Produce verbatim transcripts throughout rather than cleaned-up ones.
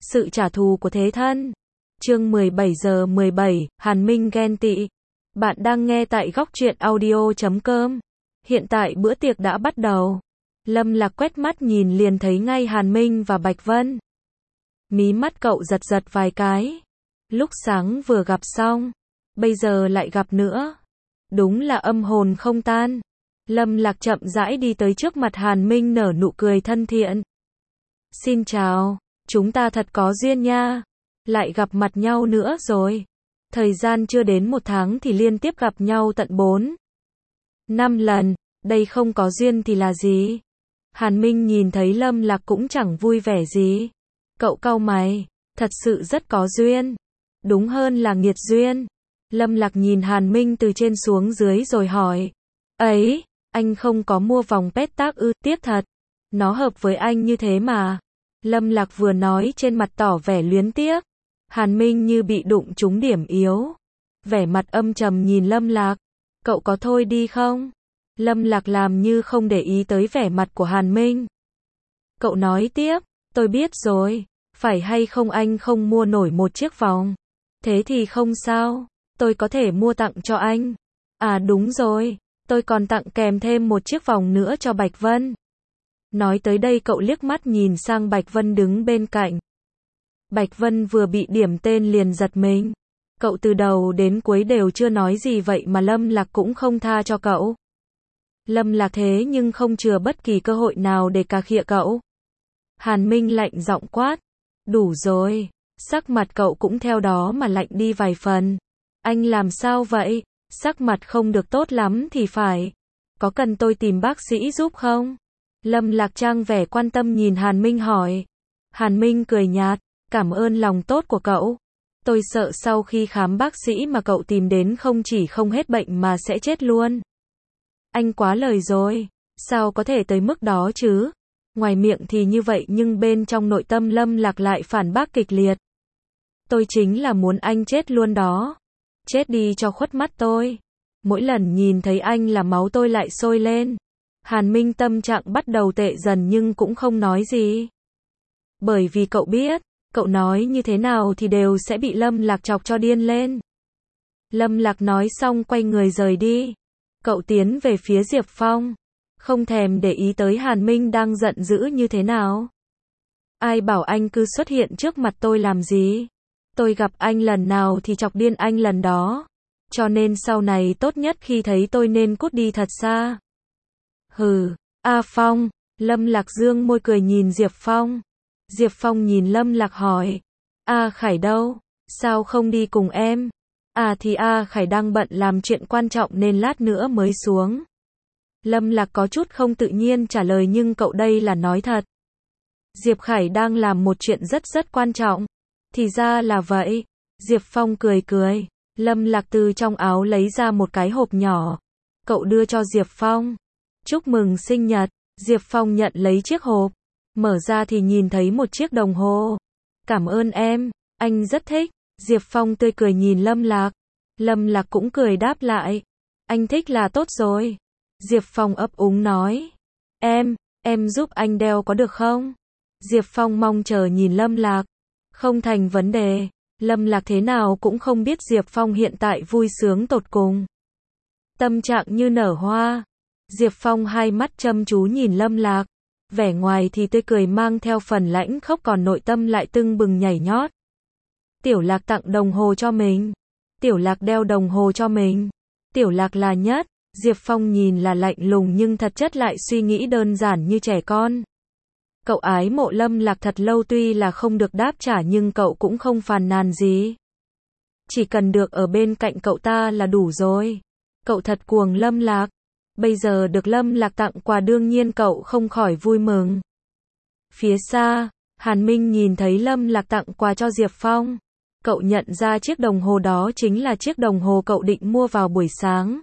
Sự trả thù của thế thân. Chương mười bảy giờ mười bảy, Hàn Minh ghen tị. Bạn đang nghe tại góc truyện audio chấm com. Hiện tại bữa tiệc đã bắt đầu. Lâm Lạc quét mắt nhìn liền thấy ngay Hàn Minh và Bạch Vân. Mí mắt cậu giật giật vài cái. Lúc sáng vừa gặp xong, bây giờ lại gặp nữa. Đúng là âm hồn không tan. Lâm Lạc chậm rãi đi tới trước mặt Hàn Minh nở nụ cười thân thiện. Xin chào, chúng ta thật có duyên nha. Lại gặp mặt nhau nữa rồi. Thời gian chưa đến một tháng thì liên tiếp gặp nhau tận bốn năm lần, đây không có duyên thì là gì? Hàn Minh nhìn thấy Lâm Lạc cũng chẳng vui vẻ gì. Cậu cau mày, thật sự rất có duyên. Đúng hơn là nghiệt duyên. Lâm Lạc nhìn Hàn Minh từ trên xuống dưới rồi hỏi. Ấy, anh không có mua vòng pet tag ư? Tiếc thật. Nó hợp với anh như thế mà. Lâm Lạc vừa nói trên mặt tỏ vẻ luyến tiếc. Hàn Minh như bị đụng trúng điểm yếu. Vẻ mặt âm trầm nhìn Lâm Lạc. Cậu có thôi đi không? Lâm Lạc làm như không để ý tới vẻ mặt của Hàn Minh. Cậu nói tiếp, tôi biết rồi. Phải hay không anh không mua nổi một chiếc vòng? Thế thì không sao. Tôi có thể mua tặng cho anh. À đúng rồi. Tôi còn tặng kèm thêm một chiếc vòng nữa cho Bạch Vân. Nói tới đây cậu liếc mắt nhìn sang Bạch Vân đứng bên cạnh. Bạch Vân vừa bị điểm tên liền giật mình. Cậu từ đầu đến cuối đều chưa nói gì vậy mà Lâm Lạc cũng không tha cho cậu. Lâm Lạc thế nhưng không chừa bất kỳ cơ hội nào để cà khịa cậu. Hàn Minh lạnh giọng quát. Đủ rồi. Sắc mặt cậu cũng theo đó mà lạnh đi vài phần. Anh làm sao vậy? Sắc mặt không được tốt lắm thì phải. Có cần tôi tìm bác sĩ giúp không? Lâm Lạc trang vẻ quan tâm nhìn Hàn Minh hỏi. Hàn Minh cười nhạt. Cảm ơn lòng tốt của cậu. Tôi sợ sau khi khám bác sĩ mà cậu tìm đến không chỉ không hết bệnh mà sẽ chết luôn. Anh quá lời rồi. Sao có thể tới mức đó chứ? Ngoài miệng thì như vậy nhưng bên trong nội tâm Lâm Lạc lại phản bác kịch liệt. Tôi chính là muốn anh chết luôn đó. Chết đi cho khuất mắt tôi. Mỗi lần nhìn thấy anh là máu tôi lại sôi lên. Hàn Minh tâm trạng bắt đầu tệ dần nhưng cũng không nói gì. Bởi vì cậu biết, cậu nói như thế nào thì đều sẽ bị Lâm Lạc chọc cho điên lên. Lâm Lạc nói xong quay người rời đi. Cậu tiến về phía Diệp Phong. Không thèm để ý tới Hàn Minh đang giận dữ như thế nào. Ai bảo anh cứ xuất hiện trước mặt tôi làm gì? Tôi gặp anh lần nào thì chọc điên anh lần đó. Cho nên sau này tốt nhất khi thấy tôi nên cút đi thật xa. Hừ, A Phong. Lâm Lạc dương môi cười nhìn Diệp Phong. Diệp Phong nhìn Lâm Lạc hỏi. A Khải đâu? Sao không đi cùng em? À thì A Khải đang bận làm chuyện quan trọng nên lát nữa mới xuống. Lâm Lạc có chút không tự nhiên trả lời nhưng cậu đây là nói thật. Diệp Khải đang làm một chuyện rất rất quan trọng. Thì ra là vậy. Diệp Phong cười cười. Lâm Lạc từ trong áo lấy ra một cái hộp nhỏ. Cậu đưa cho Diệp Phong. Chúc mừng sinh nhật. Diệp Phong nhận lấy chiếc hộp. Mở ra thì nhìn thấy một chiếc đồng hồ. Cảm ơn em. Anh rất thích. Diệp Phong tươi cười nhìn Lâm Lạc. Lâm Lạc cũng cười đáp lại. Anh thích là tốt rồi. Diệp Phong ấp úng nói. Em, em giúp anh đeo có được không? Diệp Phong mong chờ nhìn Lâm Lạc. Không thành vấn đề. Lâm Lạc thế nào cũng không biết Diệp Phong hiện tại vui sướng tột cùng. Tâm trạng như nở hoa. Diệp Phong hai mắt chăm chú nhìn Lâm Lạc. Vẻ ngoài thì tươi cười mang theo phần lãnh khốc còn nội tâm lại tưng bừng nhảy nhót. Tiểu Lạc tặng đồng hồ cho mình. Tiểu Lạc đeo đồng hồ cho mình. Tiểu Lạc là nhất. Diệp Phong nhìn là lạnh lùng nhưng thật chất lại suy nghĩ đơn giản như trẻ con. Cậu ái mộ Lâm Lạc thật lâu tuy là không được đáp trả nhưng cậu cũng không phàn nàn gì. Chỉ cần được ở bên cạnh cậu ta là đủ rồi. Cậu thật cuồng Lâm Lạc. Bây giờ được Lâm Lạc tặng quà đương nhiên cậu không khỏi vui mừng. Phía xa, Hàn Minh nhìn thấy Lâm Lạc tặng quà cho Diệp Phong. Cậu nhận ra chiếc đồng hồ đó chính là chiếc đồng hồ cậu định mua vào buổi sáng.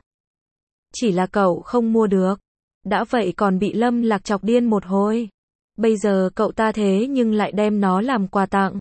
Chỉ là cậu không mua được. Đã vậy còn bị Lâm Lạc chọc điên một hồi. Bây giờ cậu ta thế nhưng lại đem nó làm quà tặng.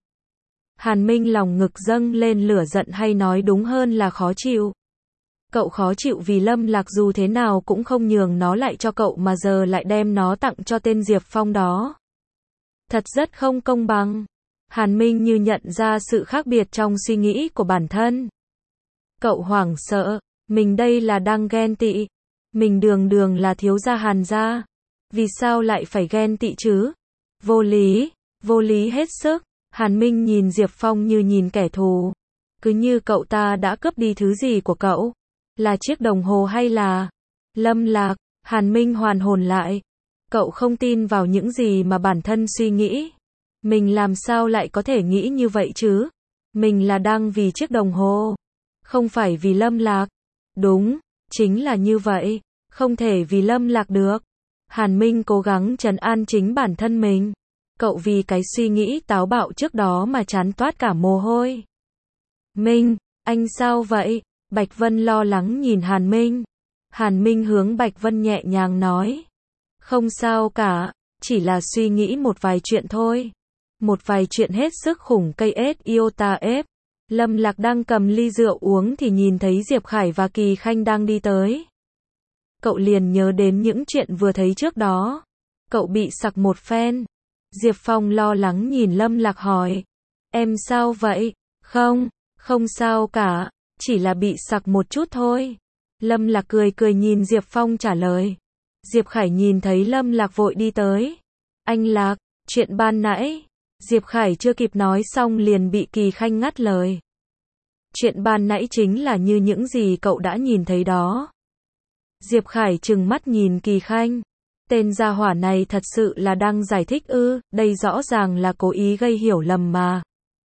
Hàn Minh lòng ngực dâng lên lửa giận hay nói đúng hơn là khó chịu. Cậu khó chịu vì Lâm Lạc dù thế nào cũng không nhường nó lại cho cậu mà giờ lại đem nó tặng cho tên Diệp Phong đó. Thật rất không công bằng. Hàn Minh như nhận ra sự khác biệt trong suy nghĩ của bản thân. Cậu hoảng sợ, mình đây là đang ghen tị. Mình đường đường là thiếu gia Hàn gia. Vì sao lại phải ghen tị chứ? Vô lý, vô lý hết sức. Hàn Minh nhìn Diệp Phong như nhìn kẻ thù. Cứ như cậu ta đã cướp đi thứ gì của cậu. Là chiếc đồng hồ hay là... Lâm Lạc, Hàn Minh hoàn hồn lại. Cậu không tin vào những gì mà bản thân suy nghĩ. Mình làm sao lại có thể nghĩ như vậy chứ? Mình là đang vì chiếc đồng hồ. Không phải vì Lâm Lạc. Đúng, chính là như vậy. Không thể vì Lâm Lạc được. Hàn Minh cố gắng trấn an chính bản thân mình. Cậu vì cái suy nghĩ táo bạo trước đó mà chán toát cả mồ hôi. Minh, anh sao vậy? Bạch Vân lo lắng nhìn Hàn Minh. Hàn Minh hướng Bạch Vân nhẹ nhàng nói. Không sao cả, chỉ là suy nghĩ một vài chuyện thôi. Một vài chuyện hết sức khủng cây ết iota ép. Lâm Lạc đang cầm ly rượu uống thì nhìn thấy Diệp Khải và Kỳ Khanh đang đi tới. Cậu liền nhớ đến những chuyện vừa thấy trước đó. Cậu bị sặc một phen. Diệp Phong lo lắng nhìn Lâm Lạc hỏi. Em sao vậy? Không, không sao cả, chỉ là bị sặc một chút thôi. Lâm Lạc cười cười nhìn Diệp Phong trả lời. Diệp Khải nhìn thấy Lâm Lạc vội đi tới. Anh Lạc, chuyện ban nãy. Diệp Khải chưa kịp nói xong liền bị Kỳ Khanh ngắt lời. Chuyện ban nãy chính là như những gì cậu đã nhìn thấy đó. Diệp Khải trừng mắt nhìn Kỳ Khanh. Tên gia hỏa này thật sự là đang giải thích ư, đây rõ ràng là cố ý gây hiểu lầm mà.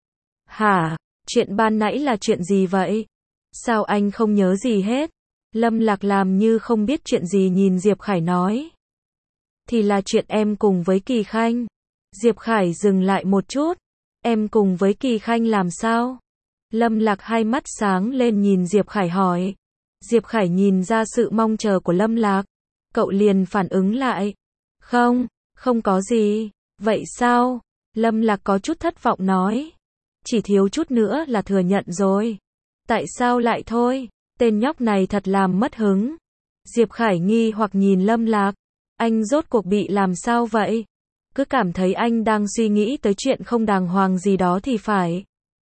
Hả, chuyện ban nãy là chuyện gì vậy? Sao anh không nhớ gì hết? Lâm Lạc làm như không biết chuyện gì nhìn Diệp Khải nói. Thì là chuyện em cùng với Kỳ Khanh. Diệp Khải dừng lại một chút. Em cùng với Kỳ Khanh làm sao? Lâm Lạc hai mắt sáng lên nhìn Diệp Khải hỏi. Diệp Khải nhìn ra sự mong chờ của Lâm Lạc. Cậu liền phản ứng lại. Không, không có gì. Vậy sao? Lâm Lạc có chút thất vọng nói. Chỉ thiếu chút nữa là thừa nhận rồi. Tại sao lại thôi? Tên nhóc này thật làm mất hứng. Diệp Khải nghi hoặc nhìn Lâm Lạc. Anh rốt cuộc bị làm sao vậy? Cứ cảm thấy anh đang suy nghĩ tới chuyện không đàng hoàng gì đó thì phải.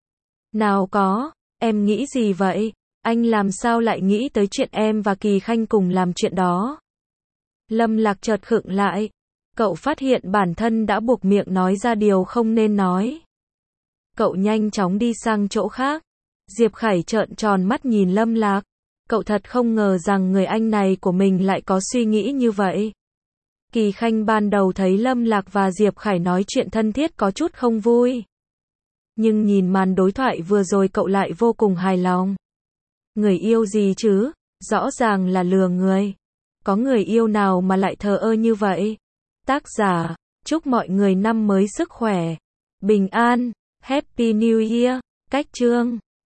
Nào có, em nghĩ gì vậy? Anh làm sao lại nghĩ tới chuyện em và Kỳ Khanh cùng làm chuyện đó? Lâm Lạc chợt khựng lại. Cậu phát hiện bản thân đã buộc miệng nói ra điều không nên nói. Cậu nhanh chóng đi sang chỗ khác. Diệp Khải trợn tròn mắt nhìn Lâm Lạc. Cậu thật không ngờ rằng người anh này của mình lại có suy nghĩ như vậy. Kỳ Khanh ban đầu thấy Lâm Lạc và Diệp Khải nói chuyện thân thiết có chút không vui. Nhưng nhìn màn đối thoại vừa rồi cậu lại vô cùng hài lòng. Người yêu gì chứ? Rõ ràng là lừa người. Có người yêu nào mà lại thờ ơ như vậy? Tác giả, chúc mọi người năm mới sức khỏe, bình an, Happy New Year, cách chương.